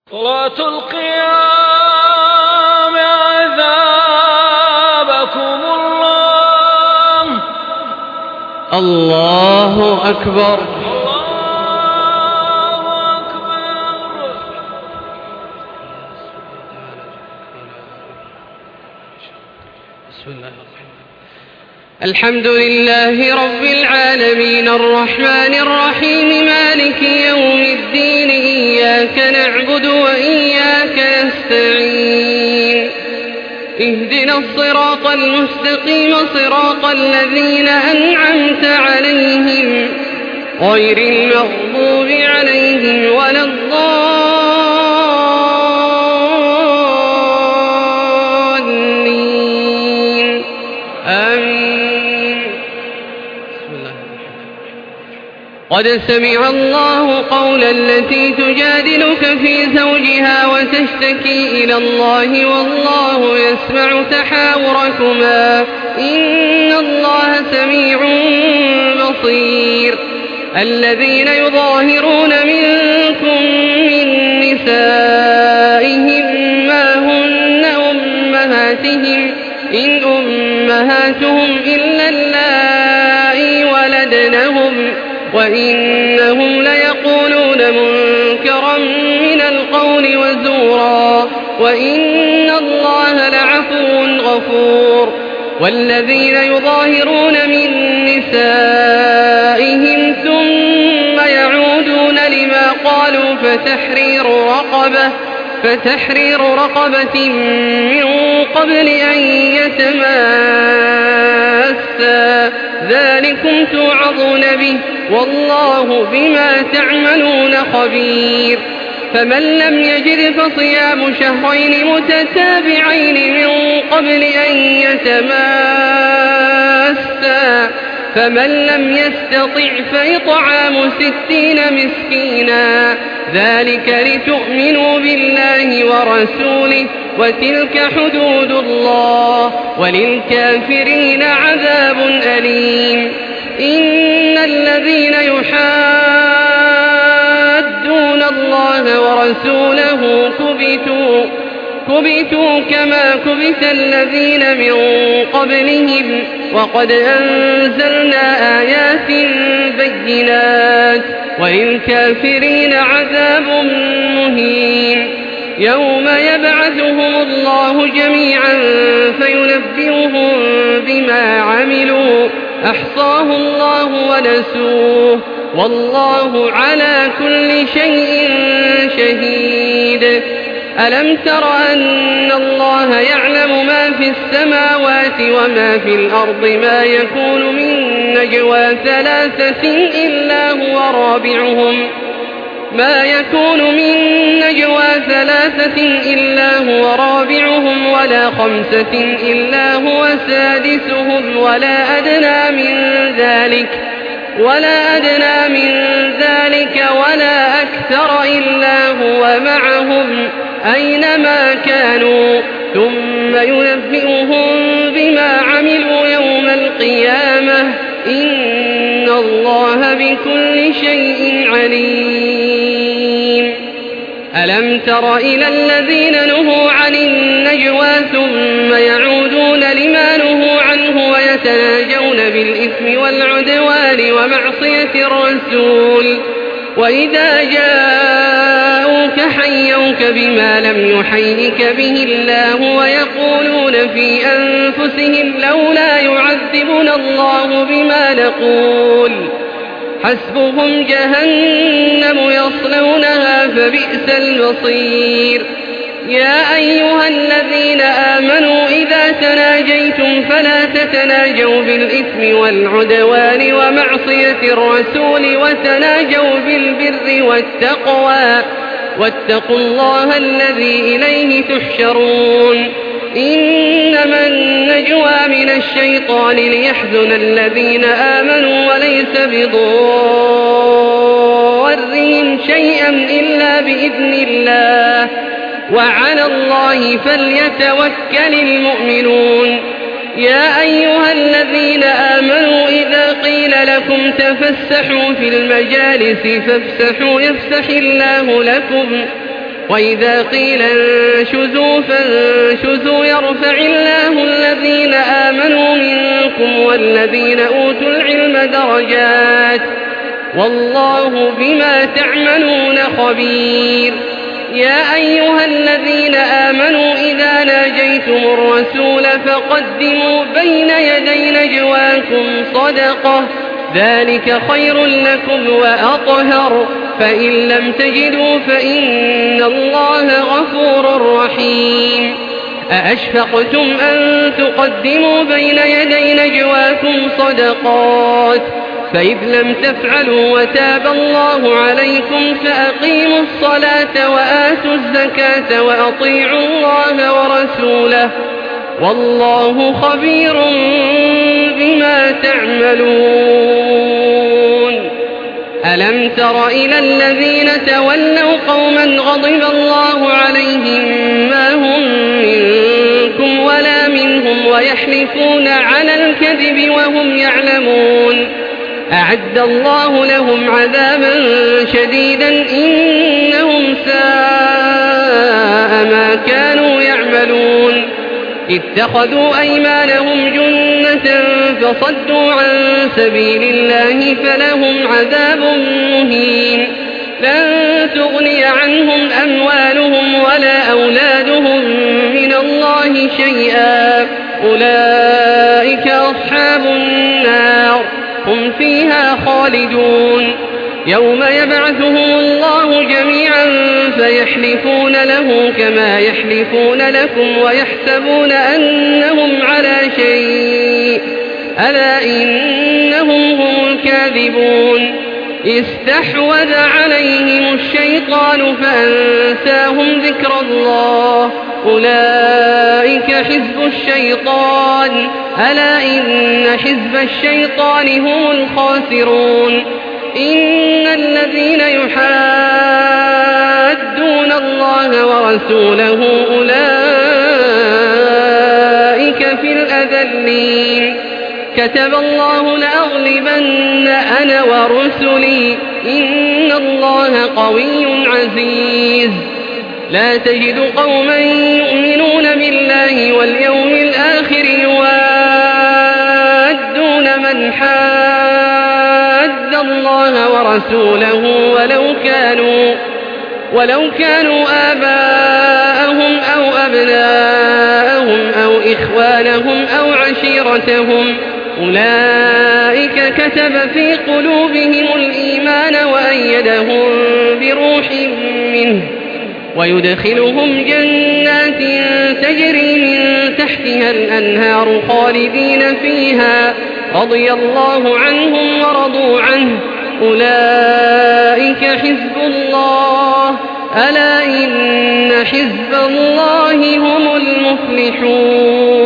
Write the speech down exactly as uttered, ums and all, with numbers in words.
صلاة القيام عذابكم الله. الله أكبر. الله أكبر. بسم الله الرحمن الرحيم. الحمد لله رب العالمين الرحمن الرحيم مالك يوم الدين إياك نعبد وإياك نستعين اهدنا الصراط المستقيم صراط الذين أنعمت عليهم غير المغضوب عليهم ولا الضالين آمين. بسم الله الرحمن الرحيم. قد سمع الله قول التي تجادلك في زوجها وتشتكي إلى الله والله يسمع تحاوركما إن الله سميع بصير. الذين يظاهرون منكم من نسائهم ما هن أمهاتهم إن أمهاتهم إلا اللائي ولدنهم وإنهم ليقولون منكرا من القول وزورا وإن الله لعفو غفور. والذين يظاهرون من نسائهم ثم يعودون لما قالوا فتحرير رقبة فتحرير رقبة من قبل أن يتماسا ذلكم توعظون به والله بما تعملون خبير. فمن لم يجد فصيام شهرين متتابعين من قبل أن يتماسا فمن لم يستطع فإطعام ستين مسكينا ذلك لتؤمنوا بالله ورسوله وتلك حدود الله وللكافرين عذاب أليم. إن الذين يحادون الله ورسوله كبتوا كبتوا كما كبت الذين من قبلهم وقد أنزلنا آيات بينات وللكافرين عذاب مهين. يوم يبعثهم الله جميعا فينبئهم بما عملوا أحصاه الله ونسوه والله على كل شيء شهيد. ألم تر أن الله يعلم ما في السماوات وما في الأرض ما يكون من نجوى ثلاثة إلا هو رابعهم ما يكون من نجوى ثلاثة إلا هو رابعهم ولا خمسة إلا هو سادسهم ولا أدنى من ذلك ولا أدنى من ذلك ولا أكثر إلا هو معهم أينما كانوا ثم ينبئهم بما عملوا يوم القيامة إن الله بكل شيء عليم. ألم تر إلى الذين نهوا عن النجوى ثم يعودون لما نهوا عنه ويتناجون بالإثم والعدوان ومعصية الرسول وإذا جاءوك حيوك بما لم يحيك به الله ويقولون في أنفسهم لولا يعذبنا الله بما نقول حسبهم جهنم يصلونها فبئس المصير. يا أيها الذين آمنوا إذا تناجيتم فلا تتناجوا بالإثم والعدوان ومعصية الرسول وتناجوا بالبر والتقوى واتقوا الله الذي إليه تحشرون. إنما النجوى من الشيطان ليحزن الذين آمنوا وليس بضارهم شيئا إلا بإذن الله وعلى الله فليتوكل المؤمنون. يا أيها الذين آمنوا إذا قيل لكم تفسحوا في المجالس فافسحوا يفسح الله لكم وإذا قيل انشزوا فانشزوا يرفع الله الذين آمنوا منكم والذين أوتوا العلم درجات والله بما تعملون خبير. يا أيها الذين آمنوا إذا ناجيتم الرسول فقدموا بين يدي نجواكم صدقة ذلك خير لكم وأطهر فإن لم تجدوا فإن الله غفور رحيم. أأشفقتم أن تقدموا بين يدي نجواكم صدقات فإذ لم تفعلوا وتاب الله عليكم فأقيموا الصلاة وآتوا الزكاة وأطيعوا الله ورسوله والله خبير بما تعملون. ألم تر إلى الذين تولوا قوما غضب الله عليهم ما هم منكم ولا منهم ويحلفون على الكذب وهم يعلمون أعد الله لهم عذابا شديدا إنهم ساء ما كانوا يعملون. اتخذوا أيمانهم جنة فصدوا عن سبيل الله فلهم عذاب مهين. لن تغني عنهم أموالهم ولا أولادهم من الله شيئا أولئك أصحاب النار هم فيها خالدون. يوم يبعثهم الله جميعا فيحلفون له كما يحلفون لكم ويحسبون أنهم على شيء ألا إنهم هم الكاذبون. استحوذ عليهم الشيطان فأنساهم ذكر الله أولئك حزب الشيطان ألا إن حزب الشيطان هم الخاسرون. إن الذين يحادون الله ورسوله أولئك في الأذلين. كتب الله لأغلبن أنا ورسلي إن الله قوي عزيز. لا تجد قوما يؤمنون بالله واليوم الآخر يوادون من حاد الله ورسوله ولو كانوا ولو كانوا آباءهم أو أبناءهم أو إخوانهم أو عشيرتهم أولئك كتب في قلوبهم الإيمان وأيدهم بروح منه ويدخلهم جنات تجري من تحتها الأنهار خالدين فيها رضي الله عنهم ورضوا عنه أولئك حزب الله ألا إن حزب الله هم المفلحون.